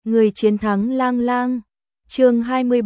Người chiến thắng lang lang. Chương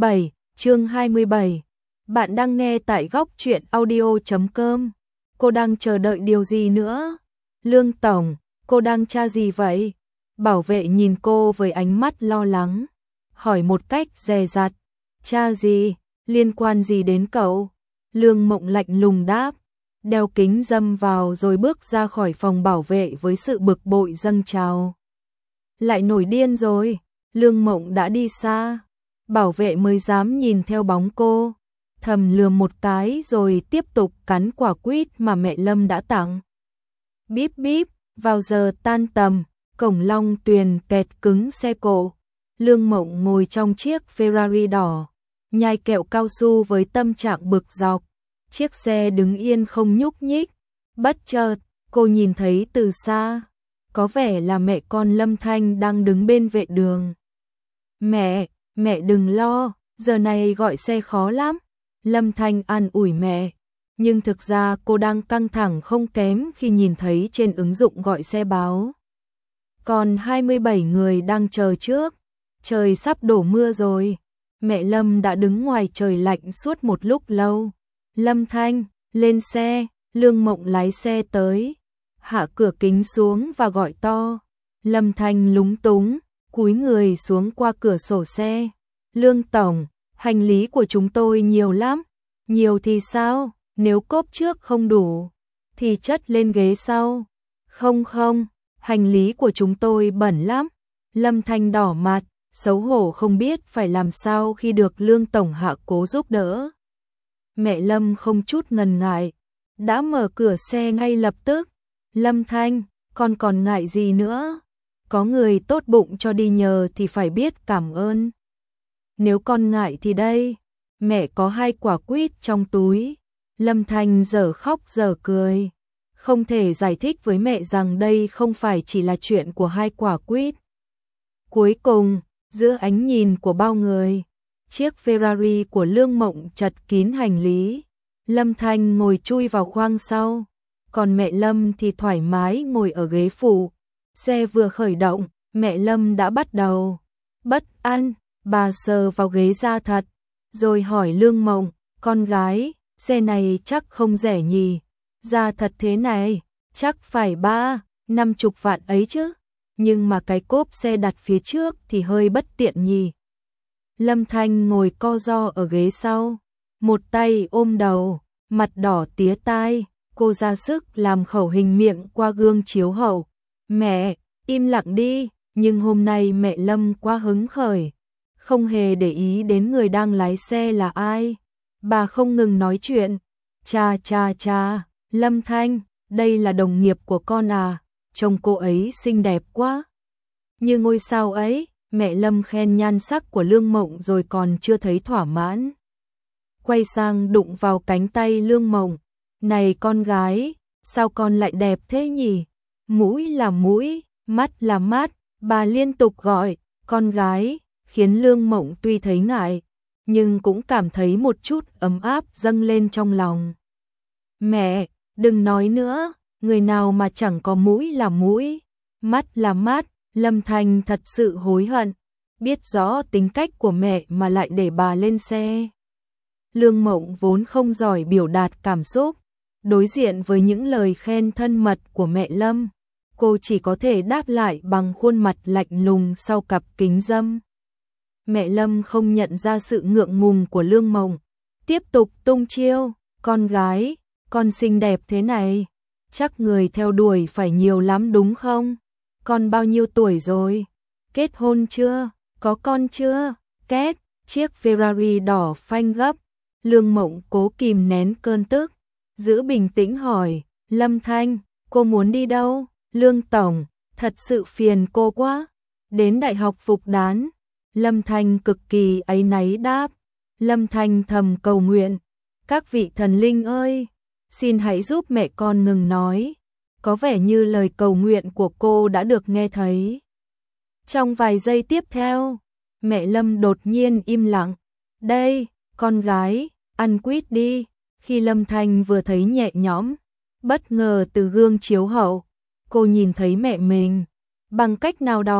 27. Bạn đang nghe tại góc truyện audio.com. Cô đang chờ đợi điều gì nữa? Lương tổng, cô đang tra gì vậy? Bảo vệ nhìn cô với ánh mắt lo lắng, hỏi một cách dè dặt. Tra gì? Liên quan gì đến cậu? Lương Mộng lạnh lùng đáp, đeo kính râm vào rồi bước ra khỏi phòng bảo vệ với sự bực bội dâng trào. Lại nổi điên rồi. Lương Mộng đã đi xa, bảo vệ mới dám nhìn theo bóng cô, thầm lườm một cái rồi tiếp tục cắn quả quýt mà mẹ Lâm đã tặng. Bíp bíp, vào giờ tan tầm, cổng Long Tuyền kẹt cứng xe cộ. Lương Mộng ngồi trong chiếc Ferrari đỏ, nhai kẹo cao su với tâm trạng bực dọc. Chiếc xe đứng yên không nhúc nhích. Bất chợt, cô nhìn thấy từ xa, có vẻ là mẹ con Lâm Thanh đang đứng bên vệ đường. Mẹ đừng lo, giờ này gọi xe khó lắm. Lâm Thanh an ủi mẹ, nhưng thực ra cô đang căng thẳng không kém khi nhìn thấy trên ứng dụng gọi xe báo còn 27 người đang chờ trước. Trời sắp đổ mưa rồi. Mẹ Lâm đã đứng ngoài trời lạnh suốt một lúc lâu. Lâm Thanh, lên xe. Lương Mộng lái xe tới, hạ cửa kính xuống và gọi to. Lâm Thanh lúng túng, cúi người xuống qua cửa sổ xe. Lương tổng, hành lý của chúng tôi nhiều lắm. Nhiều thì sao? Nếu cốp trước không đủ thì chất lên ghế sau. Không, hành lý của chúng tôi bẩn lắm. Lâm Thanh đỏ mặt, xấu hổ không biết phải làm sao khi được Lương tổng hạ cố giúp đỡ. Mẹ Lâm không chút ngần ngại, đã mở cửa xe ngay lập tức. Lâm Thanh, con còn ngại gì nữa? Có người tốt bụng cho đi nhờ thì phải biết cảm ơn. Nếu con ngại thì đây, mẹ có 2 quả quýt trong túi. Lâm Thanh dở khóc dở cười, không thể giải thích với mẹ rằng đây không phải chỉ là chuyện của 2 quả quýt. Cuối cùng, giữa ánh nhìn của bao người, chiếc Ferrari của Lương Mộng chật kín hành lý. Lâm Thanh ngồi chui vào khoang sau, còn mẹ Lâm thì thoải mái ngồi ở ghế phụ. Xe vừa khởi động, mẹ Lâm đã bắt đầu bất an. Bà sờ vào ghế da thật, rồi hỏi Lương Mộng, con gái, xe này chắc không rẻ nhỉ? Da thật thế này, chắc phải 30-50 vạn ấy chứ, nhưng mà cái cốp xe đặt phía trước thì hơi bất tiện nhỉ. Lâm Thanh ngồi co ro ở ghế sau, một tay ôm đầu, mặt đỏ tía tai, cô ra sức làm khẩu hình miệng qua gương chiếu hậu. Mẹ, im lặng đi. Nhưng hôm nay mẹ Lâm quá hứng khởi, không hề để ý đến người đang lái xe là ai. Bà không ngừng nói chuyện. Cha, Lâm Thanh, đây là đồng nghiệp của con à, trông cô ấy xinh đẹp quá. Như ngôi sao ấy. Mẹ Lâm khen nhan sắc của Lương Mộng rồi còn chưa thấy thỏa mãn, quay sang đụng vào cánh tay Lương Mộng. Này con gái, sao con lại đẹp thế nhỉ? Mũi là mũi, mắt là mắt. Bà liên tục gọi con gái, khiến Lương Mộng tuy thấy ngại, nhưng cũng cảm thấy một chút ấm áp dâng lên trong lòng. Mẹ, đừng nói nữa, người nào mà chẳng có mũi là mũi, mắt là mắt. Lâm Thanh thật sự hối hận, biết rõ tính cách của mẹ mà lại để bà lên xe. Lương Mộng vốn không giỏi biểu đạt cảm xúc, đối diện với những lời khen thân mật của mẹ Lâm, cô chỉ có thể đáp lại bằng khuôn mặt lạnh lùng sau cặp kính râm. Mẹ Lâm không nhận ra sự ngượng ngùng của Lương Mộng, tiếp tục tung chiêu. Con gái, con xinh đẹp thế này, chắc người theo đuổi phải nhiều lắm đúng không? Con bao nhiêu tuổi rồi? Kết hôn chưa? Có con chưa? Két, chiếc Ferrari đỏ phanh gấp. Lương Mộng cố kìm nén cơn tức, giữ bình tĩnh hỏi, Lâm Thanh, cô muốn đi đâu? Lương tổng, thật sự phiền cô quá. Đến Đại học Phục Đán. Lâm Thanh cực kỳ áy náy đáp. Lâm Thanh thầm cầu nguyện, các vị thần linh ơi, xin hãy giúp mẹ con ngừng nói. Có vẻ như lời cầu nguyện của cô đã được nghe thấy. Trong vài giây tiếp theo, mẹ Lâm đột nhiên im lặng. Đây, con gái, ăn quýt đi. Khi Lâm Thanh vừa thấy nhẹ nhõm, bất ngờ từ gương chiếu hậu, cô nhìn thấy mẹ mình. Bằng cách nào đó,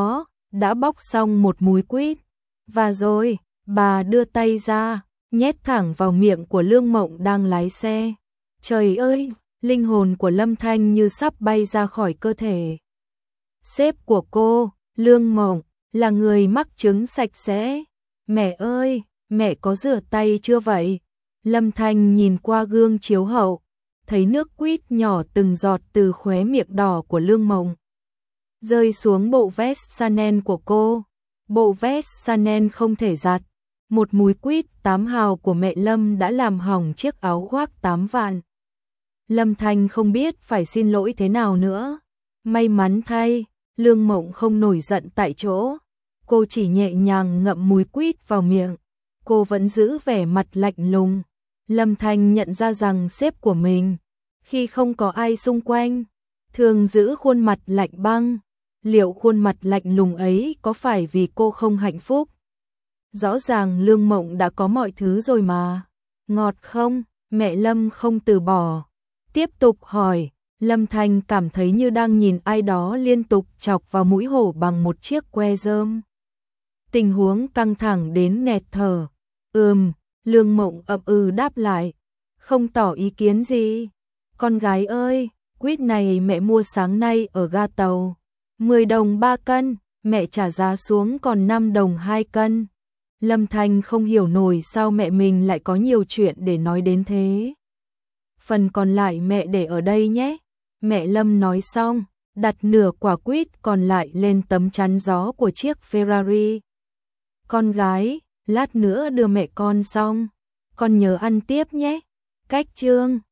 đã bóc xong một múi quýt. Và rồi, bà đưa tay ra, nhét thẳng vào miệng của Lương Mộng đang lái xe. Trời ơi, linh hồn của Lâm Thanh như sắp bay ra khỏi cơ thể. Sếp của cô, Lương Mộng, là người mắc chứng sạch sẽ. Mẹ ơi, mẹ có rửa tay chưa vậy? Lâm Thanh nhìn qua gương chiếu hậu, thấy nước quýt nhỏ từng giọt từ khóe miệng đỏ của Lương Mộng rơi xuống bộ vest Chanel của cô. Bộ vest Chanel không thể giặt. Một múi quýt 8 hào của mẹ Lâm đã làm hỏng chiếc áo khoác 8 vạn. Lâm Thanh không biết phải xin lỗi thế nào nữa. May mắn thay, Lương Mộng không nổi giận tại chỗ. Cô chỉ nhẹ nhàng ngậm múi quýt vào miệng. Cô vẫn giữ vẻ mặt lạnh lùng. Lâm Thanh nhận ra rằng sếp của mình, khi không có ai xung quanh, thường giữ khuôn mặt lạnh băng. Liệu khuôn mặt lạnh lùng ấy có phải vì cô không hạnh phúc? Rõ ràng Lương Mộng đã có mọi thứ rồi mà. Ngọt không? Mẹ Lâm không từ bỏ. Tiếp tục hỏi, Lâm Thanh cảm thấy như đang nhìn ai đó liên tục chọc vào mũi hổ bằng một chiếc que rơm. Tình huống căng thẳng đến nghẹt thở. Lương Mộng ậm đáp lại, không tỏ ý kiến gì. Con gái ơi, quýt này mẹ mua sáng nay ở ga tàu. 10 đồng 3 cân, mẹ trả giá xuống còn 5 đồng 2 cân. Lâm Thanh không hiểu nổi sao mẹ mình lại có nhiều chuyện để nói đến thế. Phần còn lại mẹ để ở đây nhé. Mẹ Lâm nói xong, đặt nửa quả quýt còn lại lên tấm chắn gió của chiếc Ferrari. Con gái, lát nữa đưa mẹ con xong, con nhớ ăn tiếp nhé. Cách chương